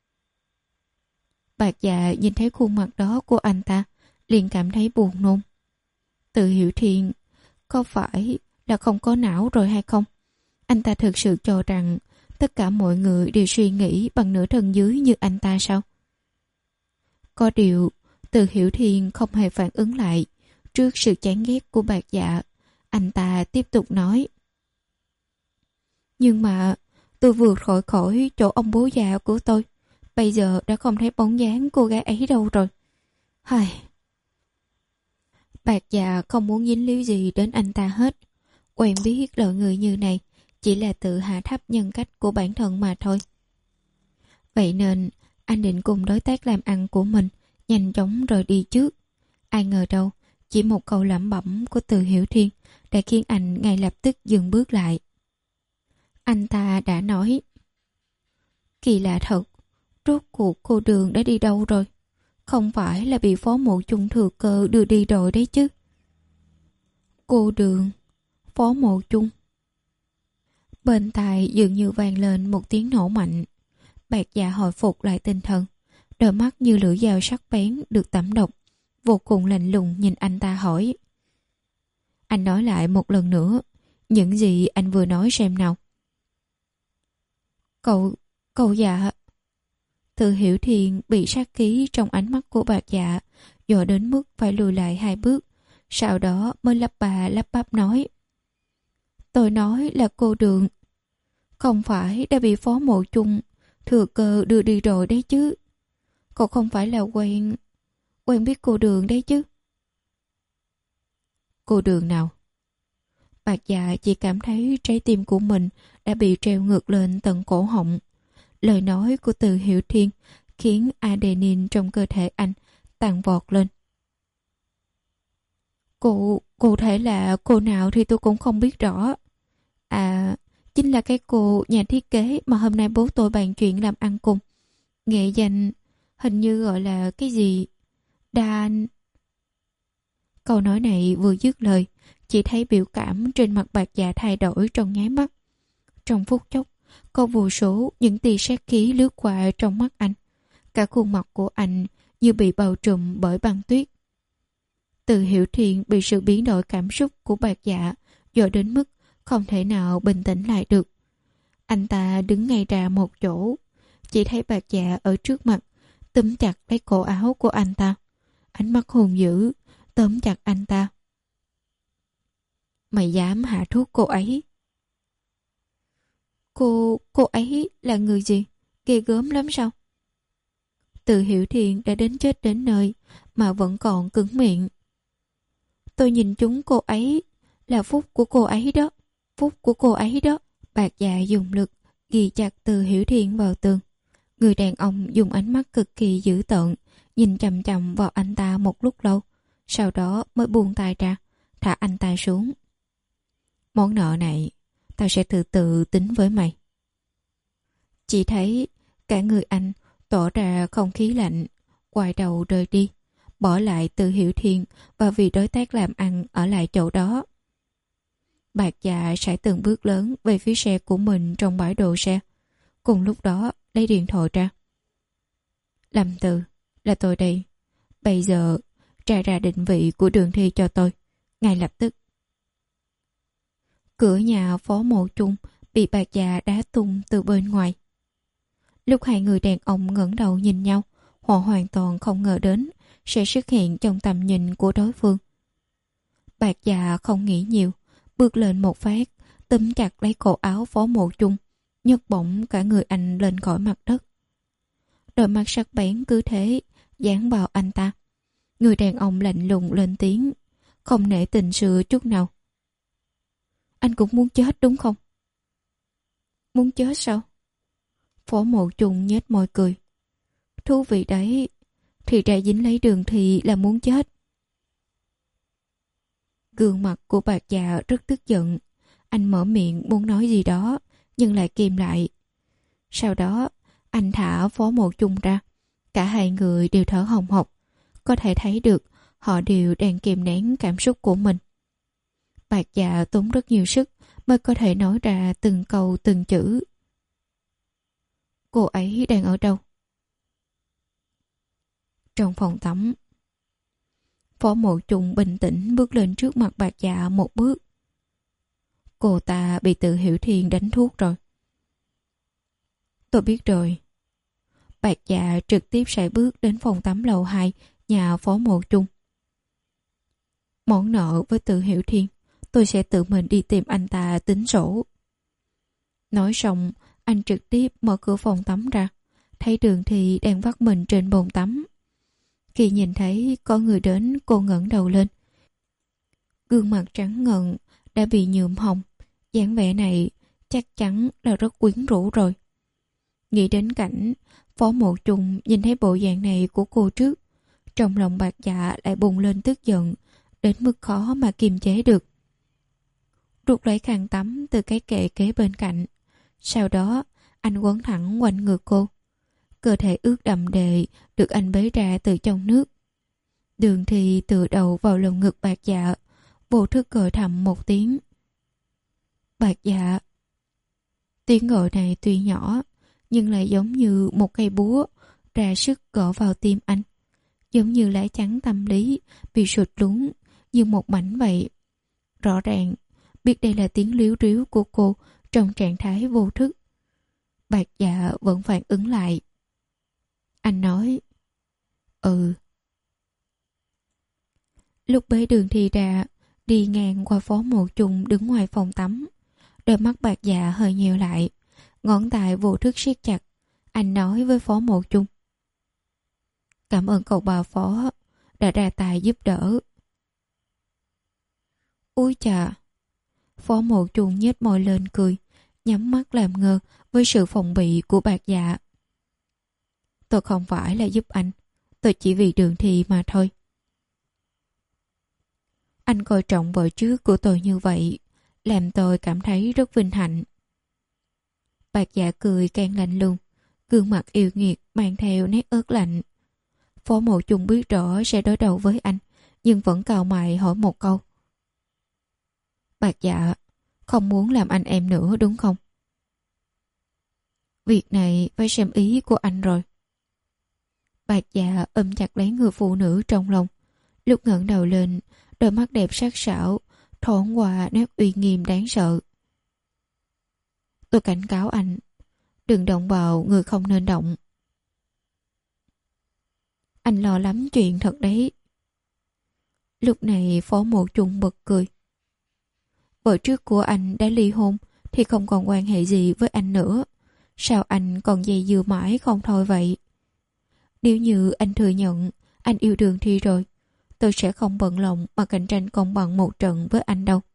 Bạc Dạ nhìn thấy khuôn mặt đó của anh ta, liền cảm thấy buồn nôn. Từ Hiểu Thiên, có phải là không có não rồi hay không? Anh ta thực sự cho rằng tất cả mọi người đều suy nghĩ bằng nửa thân dưới như anh ta sao? Có điều, Từ Hiểu Thiên không hề phản ứng lại. Trước sự chán ghét của Bạc Dạ, anh ta tiếp tục nói. Nhưng mà tôi vừa khỏi khỏi chỗ ông bố già của tôi, bây giờ đã không thấy bóng dáng cô gái ấy đâu rồi. Hài. Bạc Dạ không muốn dính líu gì đến anh ta hết. Quen biết loại người như này chỉ là tự hạ thấp nhân cách của bản thân mà thôi. Vậy nên anh định cùng đối tác làm ăn của mình nhanh chóng rời đi trước. Ai ngờ đâu, chỉ một câu lẩm bẩm của Từ Hiểu Thiên đã khiến anh ngay lập tức dừng bước lại. Anh ta đã nói. Kỳ lạ thật, rốt cuộc cô Đường đã đi đâu rồi? Không phải là bị Phó Mộ Chung thừa cơ đưa đi rồi đấy chứ? Cô Đường, Phó Mộ Chung. Bên tai dường như vang lên một tiếng nổ mạnh. Bạc Dạ hồi phục lại tinh thần, đôi mắt như lưỡi dao sắc bén được tẩm độc, vô cùng lạnh lùng nhìn anh ta hỏi: Anh nói lại một lần nữa, những gì anh vừa nói xem nào. Cậu, cậu Dạ. Từ Hiểu Thiên bị sát khí trong ánh mắt của Bạc Dạ dọa đến mức phải lùi lại hai bước, sau đó mới lắp bà lắp bắp nói: Tôi nói là cô Đường. Không phải đã bị Phó Mộ Chung thừa cơ đưa đi rồi đấy chứ. Cậu không phải là quen quen biết cô Đường đấy chứ. Cô Đường nào? Bạc Dạ chỉ cảm thấy trái tim của mình đã bị treo ngược lên tận cổ họng. Lời nói của Từ Hiểu Thiên khiến adrenaline trong cơ thể anh tăng vọt lên. Cô, cụ thể là cô nào thì tôi cũng không biết rõ. À, chính là cái cô nhà thiết kế mà hôm nay bố tôi bàn chuyện làm ăn cùng. Nghệ danh hình như gọi là cái gì? Đan... Câu nói này vừa dứt lời, chỉ thấy biểu cảm trên mặt Bạc Dạ thay đổi trong nháy mắt. Trong phút chốc, có vô số những tia sát khí lướt qua trong mắt anh. Cả khuôn mặt của anh như bị bao trùm bởi băng tuyết. Từ Hiểu Thiên bị sự biến đổi cảm xúc của Bạc Dạ dọa đến mức không thể nào bình tĩnh lại được. Anh ta đứng ngay ra một chỗ, chỉ thấy Bạc Dạ ở trước mặt, túm chặt lấy cổ áo của anh ta. Ánh mắt hung dữ, tóm chặt anh ta. Mày dám hạ thuốc cô ấy? Cô, cô ấy là người gì? Ghê gớm lắm sao? Từ Hiểu Thiên đã đến chết đến nơi mà vẫn còn cứng miệng. Tôi nhìn chúng cô ấy, là phúc của cô ấy đó, phúc của cô ấy đó. Bạc Dạ dùng lực ghi chặt Từ Hiểu Thiên vào tường. Người đàn ông dùng ánh mắt cực kỳ dữ tợn nhìn chằm chằm vào anh ta một lúc lâu, sau đó mới buông tay ra, thả anh ta xuống. Món nợ này tao sẽ từ từ tính với mày. Chỉ thấy cả người anh tỏ ra không khí lạnh, quay đầu rời đi, bỏ lại Từ Hiểu Thiên và vị đối tác làm ăn ở lại chỗ đó. Bạc Dạ sải từng bước lớn về phía xe của mình trong bãi đồ xe. Cùng lúc đó lấy điện thoại ra. Lâm Từ, là tôi đây. Bây giờ tra ra định vị của Đường Thi cho tôi, ngay lập tức. Cửa nhà Phó Mộ Chung bị Bạc Dạ đá tung từ bên ngoài. Lúc hai người đàn ông ngẩng đầu nhìn nhau, họ hoàn toàn không ngờ đến sẽ xuất hiện trong tầm nhìn của đối phương. Bạc Dạ không nghĩ nhiều, bước lên một phát, túm chặt lấy cổ áo Phó Mộ Chung, nhấc bổng cả người anh lên khỏi mặt đất. Đôi mắt sắc bén cứ thế dán vào anh ta. Người đàn ông lạnh lùng lên tiếng, không nể tình xưa chút nào. Anh cũng muốn chết đúng không? Muốn chết sao? Phó Mộ Chung nhếch môi cười. Thú vị đấy, thì ra dính lấy Đường Thi là muốn chết. Gương mặt của Bạc Dạ rất tức giận. Anh mở miệng muốn nói gì đó, nhưng lại kìm lại. Sau đó, anh thả Phó Mộ Chung ra. Cả hai người đều thở hồng hộc. Có thể thấy được họ đều đang kìm nén cảm xúc của mình. Bạc Dạ tốn rất nhiều sức mới có thể nói ra từng câu từng chữ. Cô ấy đang ở đâu? Trong phòng tắm. Phó Mộ Chung bình tĩnh bước lên trước mặt Bạc Dạ một bước. Cô ta bị Từ Hiểu Thiên đánh thuốc rồi. Tôi biết rồi. Bạc Dạ trực tiếp sải bước đến phòng tắm lầu hai nhà Phó Mộ Chung. Món nợ với Từ Hiểu Thiên, tôi sẽ tự mình đi tìm anh ta tính sổ. Nói xong, anh trực tiếp mở cửa phòng tắm ra, thấy Đường Thi đang vắt mình trên bồn tắm. Khi nhìn thấy có người đến, cô ngẩng đầu lên. Gương mặt trắng ngần đã bị nhuộm hồng, dáng vẻ này chắc chắn là rất quyến rũ rồi. Nghĩ đến cảnh Phó Mộ Chung nhìn thấy bộ dạng này của cô trước, trong lòng Bạc Dạ lại bùng lên tức giận đến mức khó mà kiềm chế được. Rút lấy khăn tắm từ cái kệ kế bên cạnh, sau đó anh quấn thẳng quanh người cô. Cơ thể ướt đầm đệ được anh bế ra từ trong nước. Đường Thi tựa đầu vào lồng ngực Bạc Dạ, vô thức gọi thầm một tiếng. Bạc Dạ. Tiếng gọi này tuy nhỏ, nhưng lại giống như một cây búa ra sức gõ vào tim anh. Giống như lá chắn tâm lý bị sụt lún như một mảnh vậy. Rõ ràng, biết đây là tiếng líu ríu của cô trong trạng thái vô thức. Bạc Dạ vẫn phản ứng lại. Anh nói, ừ. Lúc bế Đường Thi ra, đi ngang qua Phó Mộ Chung đứng ngoài phòng tắm. Đôi mắt Bạc Dạ hơi nheo lại, ngón tay vô thức siết chặt. Anh nói với Phó Mộ Chung, cảm ơn cậu bà Phó đã ra tài giúp đỡ. Úi chà! Phó Mộ Chung nhếch môi lên cười, nhắm mắt làm ngơ với sự phòng bị của Bạc Dạ. Tôi không phải là giúp anh, tôi chỉ vì Đường Thi mà thôi. Anh coi trọng vợ trước của tôi như vậy, làm tôi cảm thấy rất vinh hạnh. Bạc Dạ cười càng lạnh lùng, gương mặt yêu nghiệt mang theo nét ớt lạnh. Phó Mộ Chung biết rõ sẽ đối đầu với anh, nhưng vẫn cau mày hỏi một câu. Bạc Dạ, không muốn làm anh em nữa đúng không? Việc này phải xem ý của anh rồi. Bạc Dạ ôm chặt lấy người phụ nữ trong lòng. Lúc ngẩng đầu lên, đôi mắt đẹp sắc sảo thoáng qua nét uy nghiêm đáng sợ. Tôi cảnh cáo anh, đừng động vào người không nên động. Anh lo lắm chuyện thật đấy. Lúc này Phó Mộ Chung bật cười. Vợ trước của anh đã ly hôn thì không còn quan hệ gì với anh nữa. Sao anh còn dây dưa mãi không thôi vậy? Nếu như anh thừa nhận anh yêu Đường Thi rồi, tôi sẽ không bận lòng mà cạnh tranh công bằng một trận với anh đâu.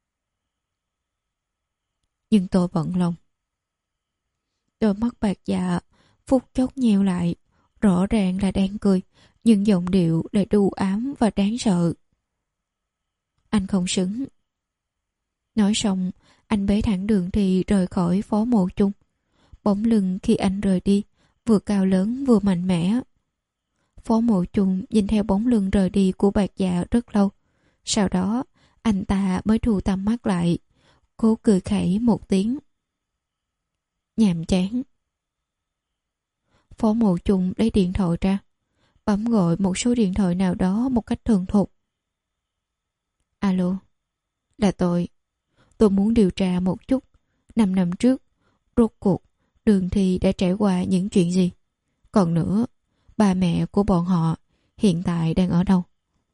Nhưng tôi bận lòng. Đôi mắt Bạc Dạ phút chốc nheo lại, rõ ràng là đang cười, nhưng giọng điệu lại đu ám và đáng sợ. Anh không xứng. Nói xong, anh bế thẳng Đường Thi rời khỏi Phó Mộ Chung. Bóng lưng khi anh rời đi, vừa cao lớn vừa mạnh mẽ. Phó Mộ Chung nhìn theo bóng lưng rời đi của Bạc Dạ rất lâu. Sau đó, anh ta mới thu tầm mắt lại, cố cười khẩy một tiếng. Nhàm chán. Phó Mộ Chung lấy điện thoại ra, bấm gọi một số điện thoại nào đó một cách thuần thục. Alo, là tôi. Tôi muốn điều tra một chút. Năm năm trước, rốt cuộc, Đường Thi đã trải qua những chuyện gì? Còn nữa, ba mẹ của bọn họ hiện tại đang ở đâu?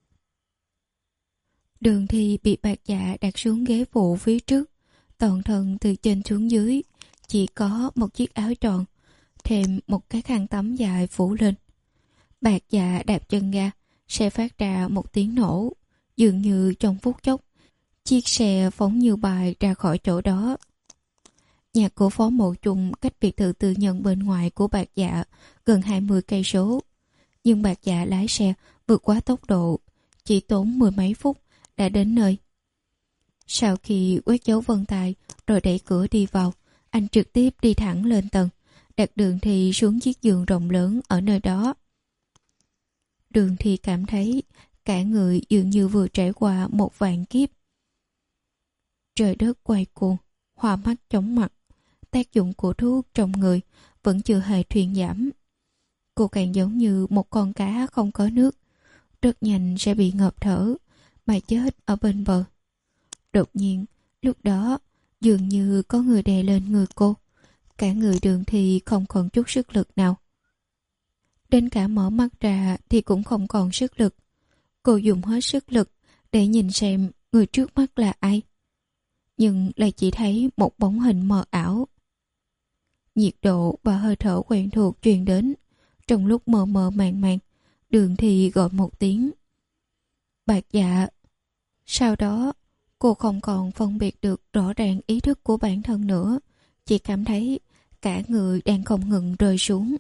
Đường Thi bị Bạc Dạ đặt xuống ghế phụ phía trước, toàn thân từ trên xuống dưới chỉ có một chiếc áo tròn, thêm một cái khăn tắm dài phủ lên. Bạc Dạ đạp chân ga, xe phát ra một tiếng nổ, dường như trong phút chốc chiếc xe phóng như bài ra khỏi chỗ đó. Nhà của Phó Mộ Chung cách biệt thự tư nhân bên ngoài của Bạc Dạ gần hai mươi cây số, nhưng Bạc Dạ lái xe vượt quá tốc độ, chỉ tốn mười mấy phút đã đến nơi. Sau khi quét dấu vân tay rồi đẩy cửa đi vào, anh trực tiếp đi thẳng lên tầng, đặt Đường Thi xuống chiếc giường rộng lớn ở nơi đó. Đường Thi cảm thấy cả người dường như vừa trải qua một vạn kiếp. Trời đất quay cuồng, hoa mắt chóng mặt, tác dụng của thuốc trong người vẫn chưa hề thuyên giảm. Cô càng giống như một con cá không có nước, rất nhanh sẽ bị ngợp thở mà chết ở bên bờ. Đột nhiên, lúc đó dường như có người đè lên người cô, cả người Đường Thi không còn chút sức lực nào. Đến cả mở mắt ra thì cũng không còn sức lực. Cô dùng hết sức lực để nhìn xem người trước mắt là ai, nhưng lại chỉ thấy một bóng hình mờ ảo. Nhiệt độ và hơi thở quen thuộc truyền đến. Trong lúc mờ mờ màng màng, Đường Thi gọi một tiếng. Bạc Dạ. Sau đó, cô không còn phân biệt được rõ ràng ý thức của bản thân nữa, chỉ cảm thấy cả người đang không ngừng rơi xuống,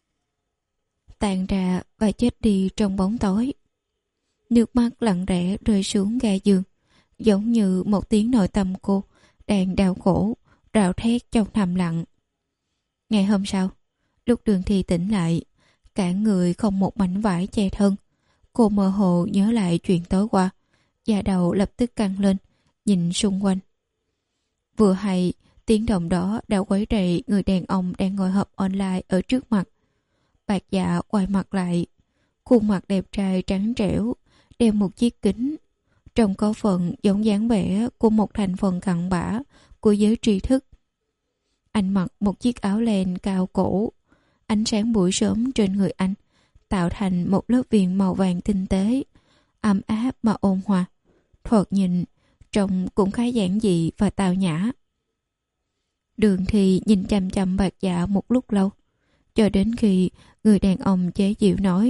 tàn ra và chết đi trong bóng tối. Nước mắt lặng lẽ rơi xuống ga giường, giống như một tiếng nội tâm cô đang đau khổ, rào thét trong thầm lặng. Ngày hôm sau, lúc Đường Thi tỉnh lại, cả người không một mảnh vải che thân. Cô mơ hồ nhớ lại chuyện tối qua, da đầu lập tức căng lên, nhìn xung quanh. Vừa hay Tiếng động đó đã quấy rầy người đàn ông đang ngồi họp online ở trước mặt. Bạc Dạ quay mặt lại, khuôn mặt đẹp trai trắng trẻo, đeo một chiếc kính, trông có phần giống dáng vẻ của một thành phần cặn bã của giới tri thức. Anh mặc một chiếc áo len cao cổ, ánh sáng buổi sớm trên người anh tạo thành một lớp viền màu vàng tinh tế, ấm áp mà ôn hòa. Thoạt nhìn trông cũng khá giản dị và tao nhã. Đường thì nhìn chăm chăm Bạc Dạ một lúc lâu, cho đến khi người đàn ông chế giễu nói: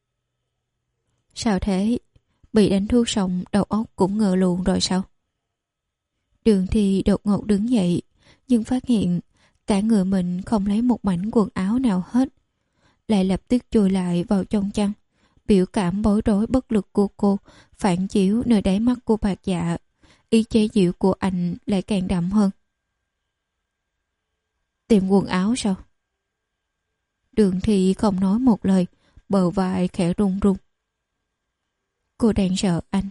Sao thế? Bị đánh thuốc xong đầu óc cũng ngờ luồn rồi sao? Đường thì đột ngột đứng dậy, nhưng phát hiện cả người mình không lấy một mảnh quần áo nào hết, lại lập tức chui lại vào trong chăn. Biểu cảm bối rối bất lực của cô phản chiếu nơi đáy mắt của Bạc Dạ, ý chế giễu của anh lại càng đậm hơn. Tìm quần áo sao? Đường thì không nói một lời, bờ vai khẽ run run. Cô đang sợ anh.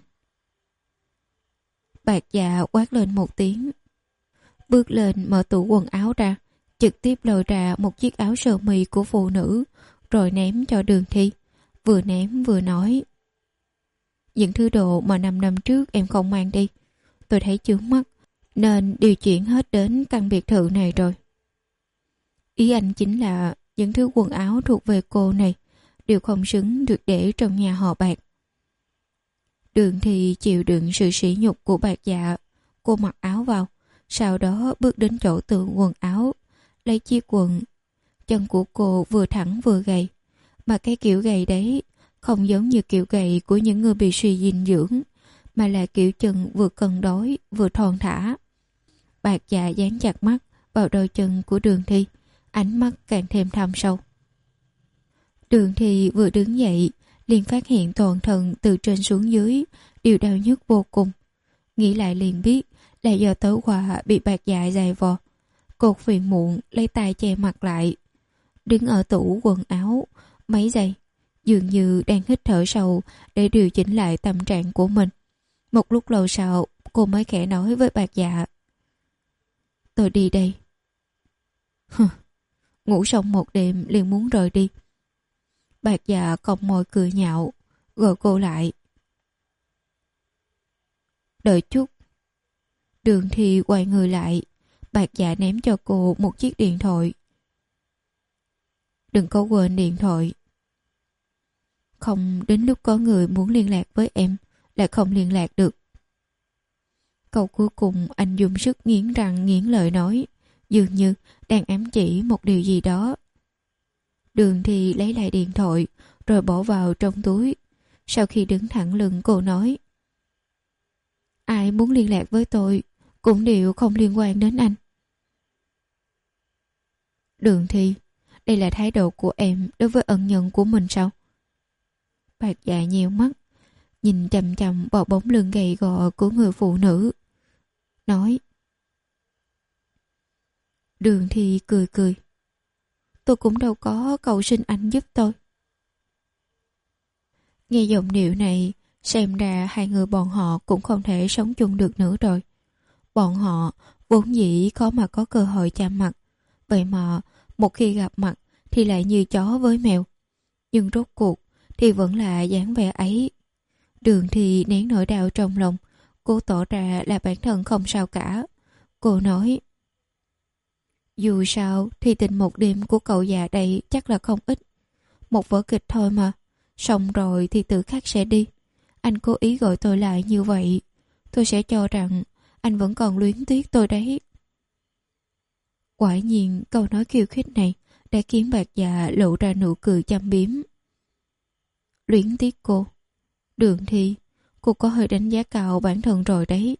Bạc Dạ quát lên một tiếng, bước lên mở tủ quần áo ra, trực tiếp lôi ra một chiếc áo sơ mi của phụ nữ, rồi ném cho Đường Thi. Vừa ném vừa nói: Những thứ đồ mà năm năm trước em không mang đi, tôi thấy chướng mắt, nên điều chuyển hết đến căn biệt thự này rồi. Ý anh chính là những thứ quần áo thuộc về cô này đều không xứng được để trong nhà họ Bạc. Đường thì chịu đựng sự sỉ nhục của Bạc Dạ. Cô mặc áo vào, sau đó bước đến chỗ tượng quần áo, lấy chiếc quần. Chân của cô vừa thẳng vừa gầy, mà cái kiểu gầy đấy không giống như kiểu gầy của những người bị suy dinh dưỡng, mà là kiểu chân vừa cân đối vừa thon thả. Bạc Dạ dán chặt mắt vào đôi chân của Đường Thi, ánh mắt càng thêm thâm sâu. Đường Thi vừa đứng dậy liền phát hiện toàn thân từ trên xuống dưới đều đau nhức vô cùng. Nghĩ lại liền biết là do tối qua bị Bạc Dạ giày vò. Cô phiền muộn lấy tay che mặt lại, đứng ở tủ quần áo mấy giây, dường như đang hít thở sâu để điều chỉnh lại tâm trạng của mình. Một lúc lâu sau cô mới khẽ nói với Bạc Dạ: Tôi đi đây. Ngủ xong một đêm liền muốn rời đi. Bạc Dạ cong môi cười nhạo, gọi cô lại: Đợi chút. Đường thì quay người lại, Bạc Dạ ném cho cô một chiếc điện thoại. Đừng có quên điện thoại. Không đến lúc có người muốn liên lạc với em lại không liên lạc được. Câu cuối cùng anh dùng sức nghiến răng nghiến lợi nói, dường như đang ám chỉ một điều gì đó. Đường thì lấy lại điện thoại rồi bỏ vào trong túi. Sau khi đứng thẳng lưng cô nói: Ai muốn liên lạc với tôi cũng đều không liên quan đến anh. Đường Thi, đây là thái độ của em đối với ân nhân của mình sao? Bạc Dạ nheo mắt, nhìn chằm chằm vào bóng lưng gầy gò của người phụ nữ, nói: Đường Thi cười cười, tôi cũng đâu có cầu xin anh giúp tôi. Nghe giọng điệu này, xem ra hai người bọn họ cũng không thể sống chung được nữa rồi. Bọn họ vốn dĩ khó mà có cơ hội chạm mặt, vậy mà một khi gặp mặt thì lại như chó với mèo. Nhưng rốt cuộc thì vẫn là dáng vẻ ấy. Đường thì nén nỗi đau trong lòng, cô tỏ ra là bản thân không sao cả. Cô nói: Dù sao thì tình một đêm của cậu già đây chắc là không ít. Một vở kịch thôi mà, xong rồi thì tự khắc sẽ đi. Anh cố ý gọi tôi lại như vậy, tôi sẽ cho rằng anh vẫn còn luyến tiếc tôi đấy. Quả nhiên câu nói khiêu khích này đã khiến Bạc Dạ lộ ra nụ cười châm biếm. Luyến tiếc cô? Đường Thi, cô có hơi đánh giá cao bản thân rồi đấy.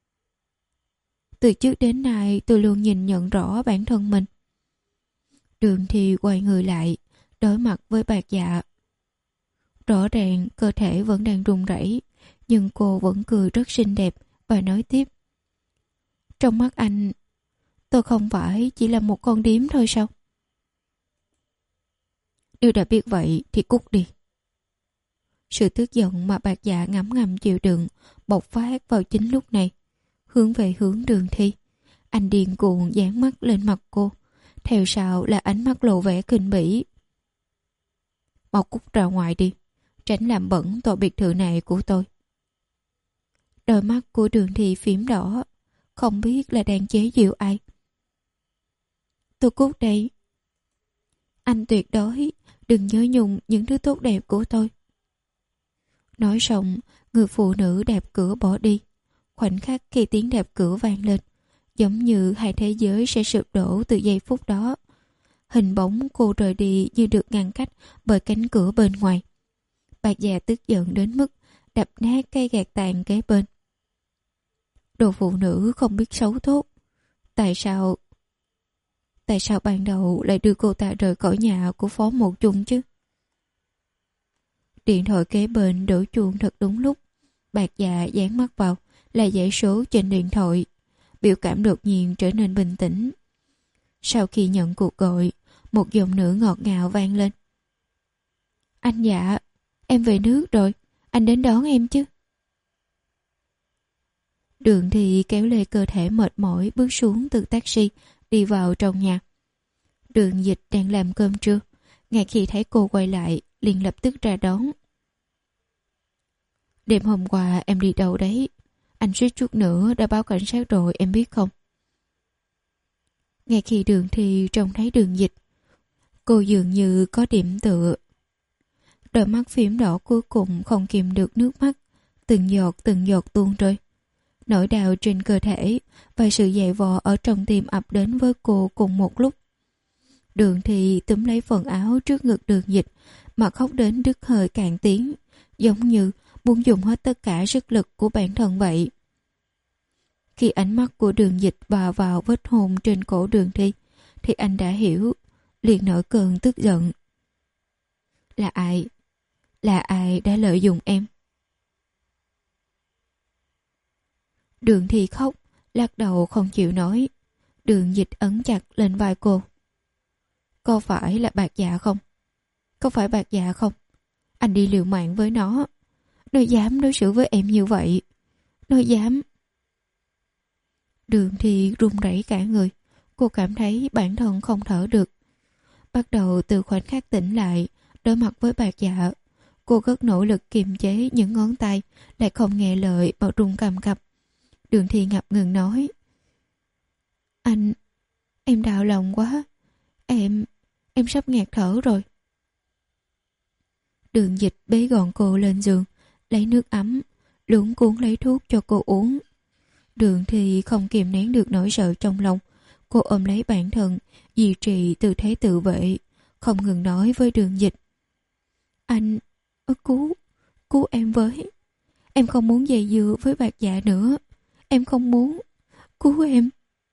Từ trước đến nay tôi luôn nhìn nhận rõ bản thân mình. Đường Thi quay người lại, đối mặt với Bạc Dạ. Rõ ràng cơ thể vẫn đang run rẩy, nhưng cô vẫn cười rất xinh đẹp và nói tiếp: Trong mắt anh, tôi không phải chỉ là một con điếm thôi sao? Nếu đã biết vậy thì cút đi. Sự tức giận mà Bạc Dạ ngấm ngầm chịu đựng bộc phát vào chính lúc này, hướng về hướng Đường Thi. Anh điên cuồng dán mắt lên mặt cô. Theo sau là ánh mắt lộ vẻ khinh bỉ. Mau cút ra ngoài đi, tránh làm bẩn tòa biệt thự này của tôi. Đôi mắt của Đường Thị phím đỏ, không biết là đang chế giễu ai. Tôi cút đây. Anh tuyệt đối đừng nhớ nhung những thứ tốt đẹp của tôi. Nói xong, người phụ nữ đạp cửa bỏ đi. Khoảnh khắc khi tiếng đạp cửa vang lên, giống như hai thế giới sẽ sụp đổ từ giây phút đó. Hình bóng cô rời đi như được ngăn cách bởi cánh cửa bên ngoài. Bà già tức giận đến mức đập nát cây gạt tàn kế bên. Đồ phụ nữ không biết xấu tốt. Tại sao... Tại sao ban đầu lại đưa cô ta rời khỏi nhà của Phó Một Chung chứ? Điện thoại kế bên đổ chuông thật đúng lúc. Bạc già dán mắt vào là dãy số trên điện thoại. Biểu cảm đột nhiên trở nên bình tĩnh. Sau khi nhận cuộc gọi, một giọng nữ ngọt ngào vang lên. Anh dạ, em về nước rồi, anh đến đón em chứ? Đường Thị kéo lê cơ thể mệt mỏi bước xuống từ taxi, đi vào trong nhà. Đường Dịch đang làm cơm trưa, ngay khi thấy cô quay lại, liền lập tức ra đón. Đêm hôm qua em đi đâu đấy? Anh suýt chút nữa đã báo cảnh sát rồi, em biết không? Ngay khi Đường Thị trông thấy Đường Dịch, cô dường như có điểm tựa. Đôi mắt phím đỏ cuối cùng không kìm được nước mắt, từng giọt từng giọt tuôn rơi. Nỗi đau trên cơ thể và sự dày vò ở trong tim ập đến với cô cùng một lúc. Đường Thị túm lấy phần áo trước ngực Đường Dịch mà khóc đến đứt hơi cạn tiếng, giống như muốn dùng hết tất cả sức lực của bản thân vậy. Khi ánh mắt của Đường Dịch hòa vào vết hôn trên cổ Đường Thị, thì anh đã hiểu, liền nổi cơn tức giận. Là ai? Là ai đã lợi dụng em? Đường Thị khóc, lắc đầu không chịu nói. Đường Dịch ấn chặt lên vai cô. Có phải là Bạc Dạ không? Có phải Bạc Dạ không? Anh đi liều mạng với nó. Nó dám đối xử với em như vậy. Nó dám... Đường Thị run rẩy cả người. Cô cảm thấy bản thân không thở được. Bắt đầu từ khoảnh khắc tỉnh lại, đối mặt với Bạc Dạ, cô rất nỗ lực kiềm chế những ngón tay, lại không nghe lời mà run cầm cập. Đường Thị ngập ngừng nói. Anh... Em đau lòng quá. Em... Em sắp nghẹt thở rồi. Đường Dịch bế gọn cô lên giường, lấy nước ấm, luống cuốn lấy thuốc cho cô uống. Đường Thị không kìm nén được nỗi sợ trong lòng. Cô ôm lấy bản thân, duy trì tư thế tự vệ, không ngừng nói với Đường Dịch. Anh... Cứu... Cứu em với. Em không muốn dây dưa với Bạc Dạ nữa. Em không muốn. Cứu em.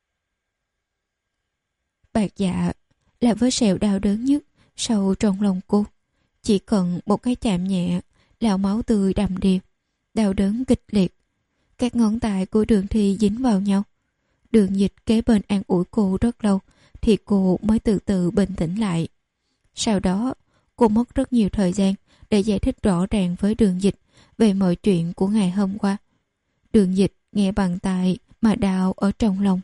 Bạc Dạ là vết sẹo đau đớn nhất sâu trong lòng cô. Chỉ cần một cái chạm nhẹ là máu tươi đầm đìa, đau đớn kịch liệt. Các ngón tay của Đường Thị dính vào nhau. Đường Dịch kế bên an ủi cô rất lâu thì cô mới từ từ bình tĩnh lại. Sau đó cô mất rất nhiều thời gian để giải thích rõ ràng với Đường Dịch về mọi chuyện của ngày hôm qua. Đường Dịch nghe bằng tai mà đau ở trong lòng.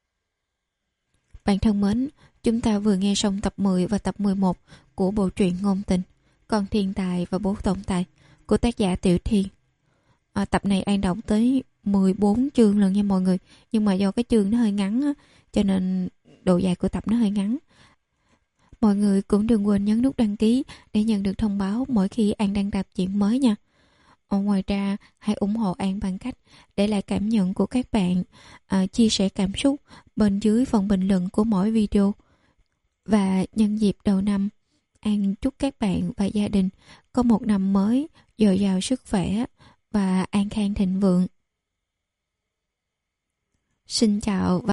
Bạn thân mến, chúng ta vừa nghe xong tập mười và tập mười một của bộ truyện ngôn tình Con Thiên Tài và Bố Tổng Tài của tác giả Tiểu Thiên. À, tập này An đọc tới mười bốn chương lần nha mọi người, nhưng mà do cái chương nó hơi ngắn á, cho nên độ dài của tập nó hơi ngắn. Mọi người cũng đừng quên nhấn nút đăng ký để nhận được thông báo mỗi khi An đăng tập truyện mới nha. Ở ngoài ra, hãy ủng hộ An bằng cách để lại cảm nhận của các bạn, à, chia sẻ cảm xúc bên dưới phần bình luận của mỗi video. Và nhân dịp đầu năm, An chúc các bạn và gia đình có một năm mới dồi dào sức khỏe và an khang thịnh vượng. Xin chào và